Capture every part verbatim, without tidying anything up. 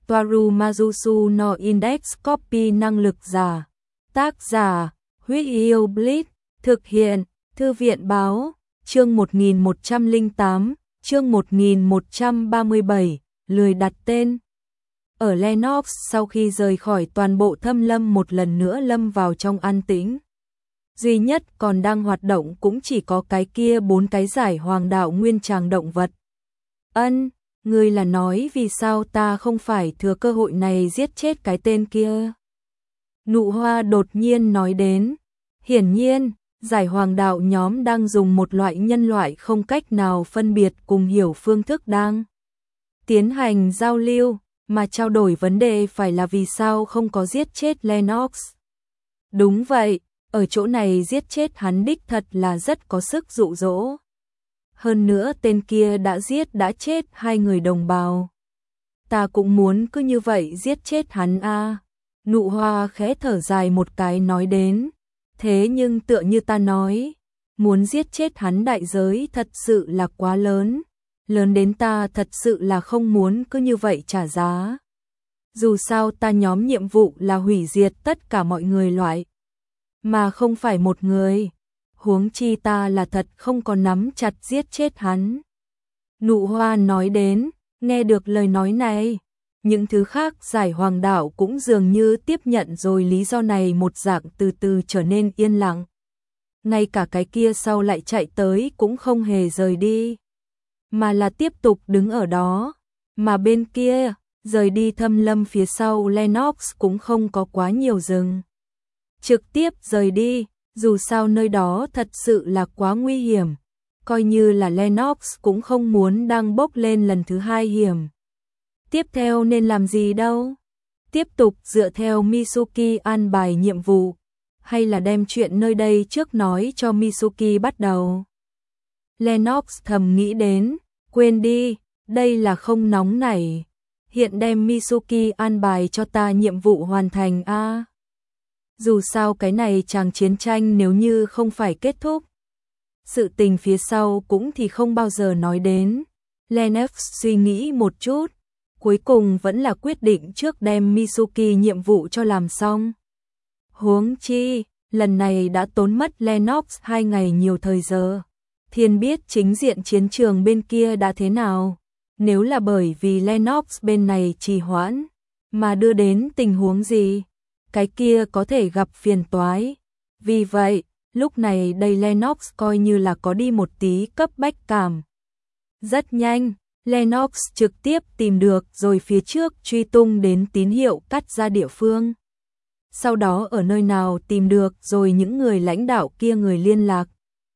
Toaru Majusu no Index Copy năng lực giả. Tác giả, Huyết Yêu Blitz, thực hiện, Thư viện báo, chương một nghìn một trăm lẻ tám, chương một nghìn một trăm ba mươi bảy, lười đặt tên. Ở Lennox sau khi rời khỏi toàn bộ thâm lâm một lần nữa lâm vào trong an tĩnh. Duy nhất còn đang hoạt động cũng chỉ có cái kia bốn cái giải hoàng đạo nguyên tràng động vật. Ân, ngươi là nói vì sao ta không phải thừa cơ hội này giết chết cái tên kia? Nụ Hoa đột nhiên nói đến. Hiển nhiên, giải hoàng đạo nhóm đang dùng một loại nhân loại không cách nào phân biệt cùng hiểu phương thức đang tiến hành giao lưu, mà trao đổi vấn đề phải là vì sao không có giết chết Lennox. Đúng vậy, ở chỗ này giết chết hắn đích thật là rất có sức dụ dỗ. Hơn nữa tên kia đã giết đã chết hai người đồng bào. Ta cũng muốn cứ như vậy giết chết hắn a. À. Nụ Hoa khẽ thở dài một cái nói đến. Thế nhưng tựa như ta nói, muốn giết chết hắn đại giới thật sự là quá lớn. Lớn đến ta thật sự là không muốn cứ như vậy trả giá. Dù sao ta nhóm nhiệm vụ là hủy diệt tất cả mọi người loại, mà không phải một người. Huống chi ta là thật không có nắm chặt giết chết hắn. Nụ Hoa nói đến, nghe được lời nói này, những thứ khác giải hoàng đạo cũng dường như tiếp nhận rồi lý do này một dạng từ từ trở nên yên lặng. Ngay cả cái kia sau lại chạy tới cũng không hề rời đi, mà là tiếp tục đứng ở đó. Mà bên kia, rời đi thâm lâm phía sau Lennox cũng không có quá nhiều dừng. Trực tiếp rời đi, dù sao nơi đó thật sự là quá nguy hiểm. Coi như là Lennox cũng không muốn đang bốc lên lần thứ hai hiểm. Tiếp theo nên làm gì đâu? Tiếp tục dựa theo Mitsuki an bài nhiệm vụ, hay là đem chuyện nơi đây trước nói cho Mitsuki bắt đầu? Lennox thầm nghĩ đến, quên đi, đây là không nóng nảy. Hiện đem Mitsuki an bài cho ta nhiệm vụ hoàn thành a. À. Dù sao cái này chàng chiến tranh nếu như không phải kết thúc, sự tình phía sau cũng thì không bao giờ nói đến. Lennox suy nghĩ một chút, cuối cùng vẫn là quyết định trước đem Mitsuki nhiệm vụ cho làm xong. Huống chi, lần này đã tốn mất Lennox hai ngày nhiều thời giờ. Thiên biết chính diện chiến trường bên kia đã thế nào. Nếu là bởi vì Lennox bên này trì hoãn, mà đưa đến tình huống gì, cái kia có thể gặp phiền toái. Vì vậy, lúc này đây Lennox coi như là có đi một tí cấp bách cảm. Rất nhanh, Lennox trực tiếp tìm được rồi phía trước truy tung đến tín hiệu cắt ra địa phương. Sau đó ở nơi nào tìm được rồi những người lãnh đạo kia người liên lạc.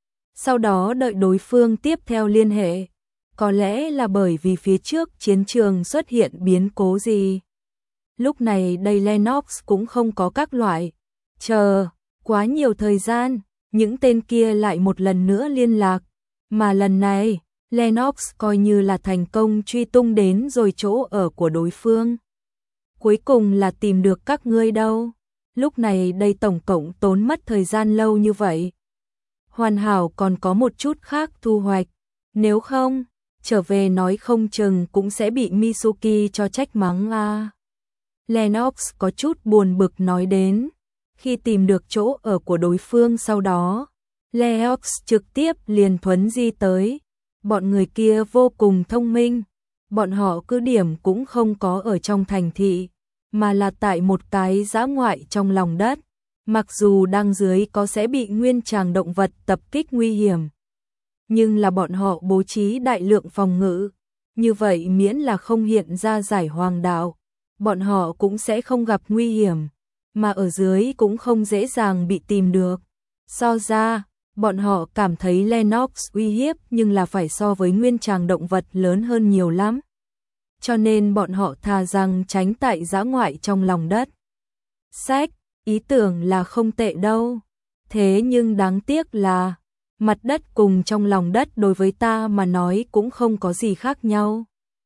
Sau đó đợi đối phương tiếp theo liên hệ. Có lẽ là bởi vì phía trước chiến trường xuất hiện biến cố gì. Lúc này đây Lennox cũng không có các loại chờ quá nhiều thời gian, những tên kia lại một lần nữa liên lạc. Mà lần này, Lennox coi như là thành công truy tung đến rồi chỗ ở của đối phương. Cuối cùng là tìm được các ngươi đâu. Lúc này đây tổng cộng tốn mất thời gian lâu như vậy. Hoàn hảo còn có một chút khác thu hoạch. Nếu không, trở về nói không chừng cũng sẽ bị Mitsuki cho trách mắng a. À. Lennox có chút buồn bực nói đến. Khi tìm được chỗ ở của đối phương sau đó, Lennox trực tiếp liền thuấn di tới. Bọn người kia vô cùng thông minh. Bọn họ cứ điểm cũng không có ở trong thành thị, mà là tại một cái dã ngoại trong lòng đất. Mặc dù đang dưới có sẽ bị nguyên tràng động vật tập kích nguy hiểm, nhưng là bọn họ bố trí đại lượng phòng ngự. Như vậy miễn là không hiện ra giải hoàng đạo, bọn họ cũng sẽ không gặp nguy hiểm, mà ở dưới cũng không dễ dàng bị tìm được. So ra, bọn họ cảm thấy Lennox uy hiếp nhưng là phải so với nguyên tràng động vật lớn hơn nhiều lắm. Cho nên bọn họ thà rằng tránh tại dã ngoại trong lòng đất. Sách, ý tưởng là không tệ đâu. Thế nhưng đáng tiếc là, mặt đất cùng trong lòng đất đối với ta mà nói cũng không có gì khác nhau.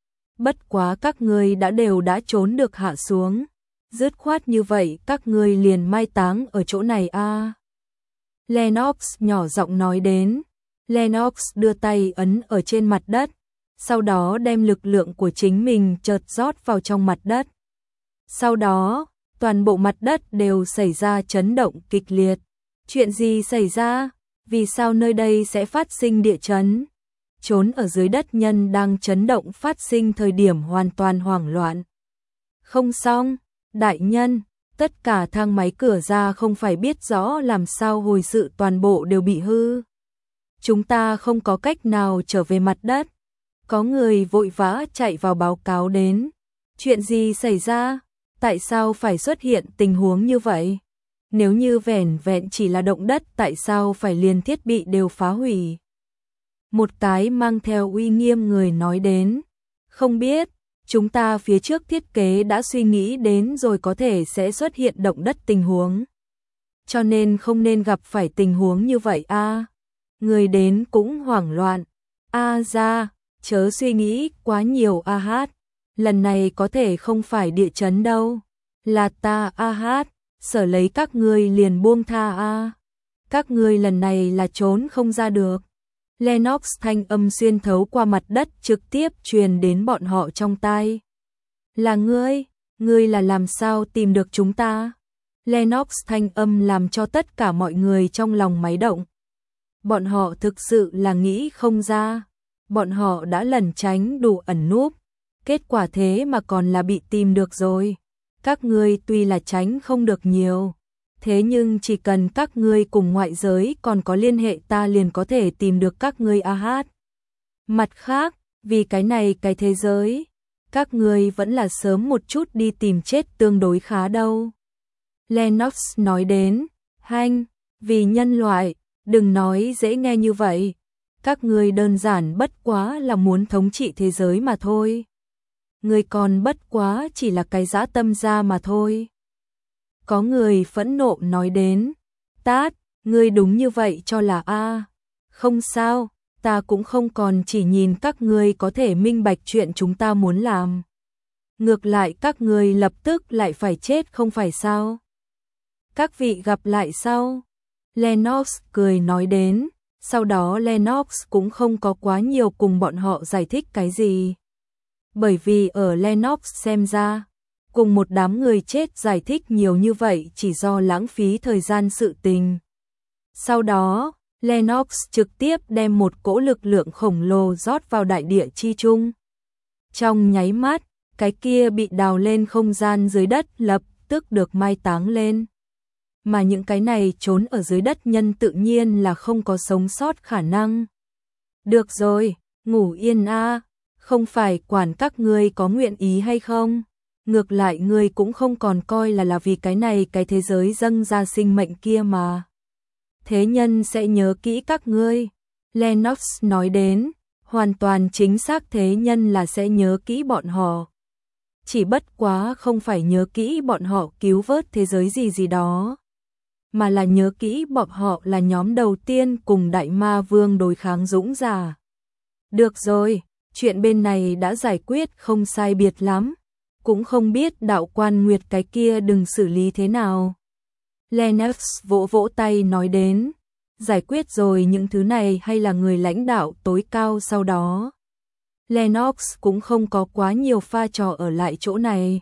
Bất quá các ngươi đã đều đã trốn được hạ xuống. Dứt khoát như vậy các ngươi liền mai táng ở chỗ này a. À. Lennox nhỏ giọng nói đến. Lennox đưa tay ấn ở trên mặt đất. sau đó đem lực lượng của chính mình chợt rót vào trong mặt đất. Sau đó, toàn bộ mặt đất đều xảy ra chấn động kịch liệt. Chuyện gì xảy ra? Vì sao nơi đây sẽ phát sinh địa chấn? Trốn ở dưới đất nhân đang chấn động phát sinh thời điểm hoàn toàn hoảng loạn. Không xong, đại nhân, tất cả thang máy cửa ra không phải biết rõ làm sao hồi sự toàn bộ đều bị hư. Chúng ta không có cách nào trở về mặt đất. Có người vội vã chạy vào báo cáo đến. Chuyện gì xảy ra? Tại sao phải xuất hiện tình huống như vậy? Nếu như vẻn vẹn chỉ là động đất, tại sao phải liền thiết bị đều phá hủy? Một cái mang theo uy nghiêm người nói đến. Không biết, chúng ta phía trước thiết kế đã suy nghĩ đến rồi, có thể sẽ xuất hiện động đất tình huống. Cho nên không nên gặp phải tình huống như vậy a. À, người đến cũng hoảng loạn. A à, ra, chớ suy nghĩ quá nhiều a hát. Lần này có thể không phải địa chấn đâu. Là ta a hát, sở lấy các ngươi liền buông tha a. Các ngươi lần này là trốn không ra được. Lennox thanh âm xuyên thấu qua mặt đất trực tiếp truyền đến bọn họ trong tai. Là ngươi, ngươi là làm sao tìm được chúng ta? Lennox thanh âm làm cho tất cả mọi người trong lòng máy động. Bọn họ thực sự là nghĩ không ra. Bọn họ đã lẩn tránh đủ ẩn núp. Kết quả thế mà còn là bị tìm được rồi. Các ngươi tuy là tránh không được nhiều, thế nhưng chỉ cần các ngươi cùng ngoại giới còn có liên hệ, ta liền có thể tìm được các ngươi a hát. Mặt khác, vì cái này cái thế giới, các ngươi vẫn là sớm một chút đi tìm chết tương đối khá đâu. Lennox nói đến, hanh, vì nhân loại, đừng nói dễ nghe như vậy. Các ngươi đơn giản bất quá là muốn thống trị thế giới mà thôi. Ngươi còn bất quá chỉ là cái dã tâm gia mà thôi. Có người phẫn nộ nói đến, Tát, ngươi đúng như vậy cho là a. Không sao, ta cũng không còn chỉ nhìn các ngươi có thể minh bạch chuyện chúng ta muốn làm. Ngược lại các ngươi lập tức lại phải chết không phải sao? Các vị gặp lại sau. Lennox cười nói đến, sau đó Lennox cũng không có quá nhiều cùng bọn họ giải thích cái gì. Bởi vì ở Lennox xem ra, cùng một đám người chết giải thích nhiều như vậy chỉ do lãng phí thời gian sự tình. Sau đó, Lennox trực tiếp đem một cỗ lực lượng khổng lồ rót vào đại địa chi trung. Trong nháy mắt, cái kia bị đào lên không gian dưới đất lập tức được mai táng lên. Mà những cái này trốn ở dưới đất nhân tự nhiên là không có sống sót khả năng. Được rồi, ngủ yên a, không phải quản các ngươi có nguyện ý hay không. Ngược lại ngươi cũng không còn coi là là vì cái này cái thế giới dâng ra sinh mệnh kia mà. Thế nhân sẽ nhớ kỹ các ngươi. Lennox nói đến, hoàn toàn chính xác, thế nhân là sẽ nhớ kỹ bọn họ. Chỉ bất quá không phải nhớ kỹ bọn họ cứu vớt thế giới gì gì đó, mà là nhớ kỹ bọn họ là nhóm đầu tiên cùng đại ma vương đối kháng dũng giả. Được rồi, chuyện bên này đã giải quyết không sai biệt lắm. Cũng không biết đạo quan nguyệt cái kia đừng xử lý thế nào. Lennox vỗ vỗ tay nói đến, giải quyết rồi những thứ này hay là người lãnh đạo tối cao sau đó. Lennox cũng không có quá nhiều pha trò ở lại chỗ này,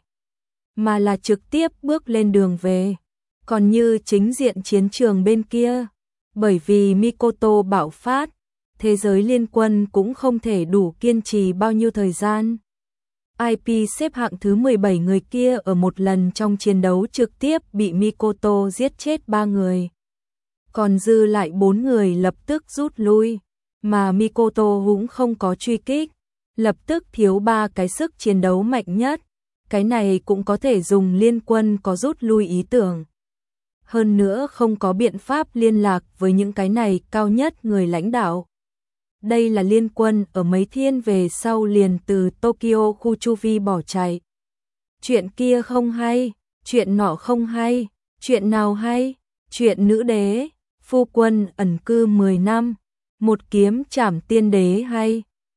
mà là trực tiếp bước lên đường về. Còn như chính diện chiến trường bên kia, bởi vì Mikoto bạo phát, thế giới liên quân cũng không thể đủ kiên trì bao nhiêu thời gian. i pê xếp hạng thứ mười bảy người kia ở một lần trong chiến đấu trực tiếp bị Mikoto giết chết ba người. Còn dư lại bốn người lập tức rút lui, mà Mikoto cũng không có truy kích, lập tức thiếu ba cái sức chiến đấu mạnh nhất. Cái này cũng có thể dùng liên quân có rút lui ý tưởng. Hơn nữa không có biện pháp liên lạc với những cái này cao nhất người lãnh đạo. Đây là liên quân ở mấy thiên về sau liền từ Tokyo khu chu vi bỏ chạy. Chuyện kia không hay, chuyện nọ không hay, chuyện nào hay, chuyện nữ đế, phu quân ẩn cư mười năm, một kiếm trảm tiên đế hay,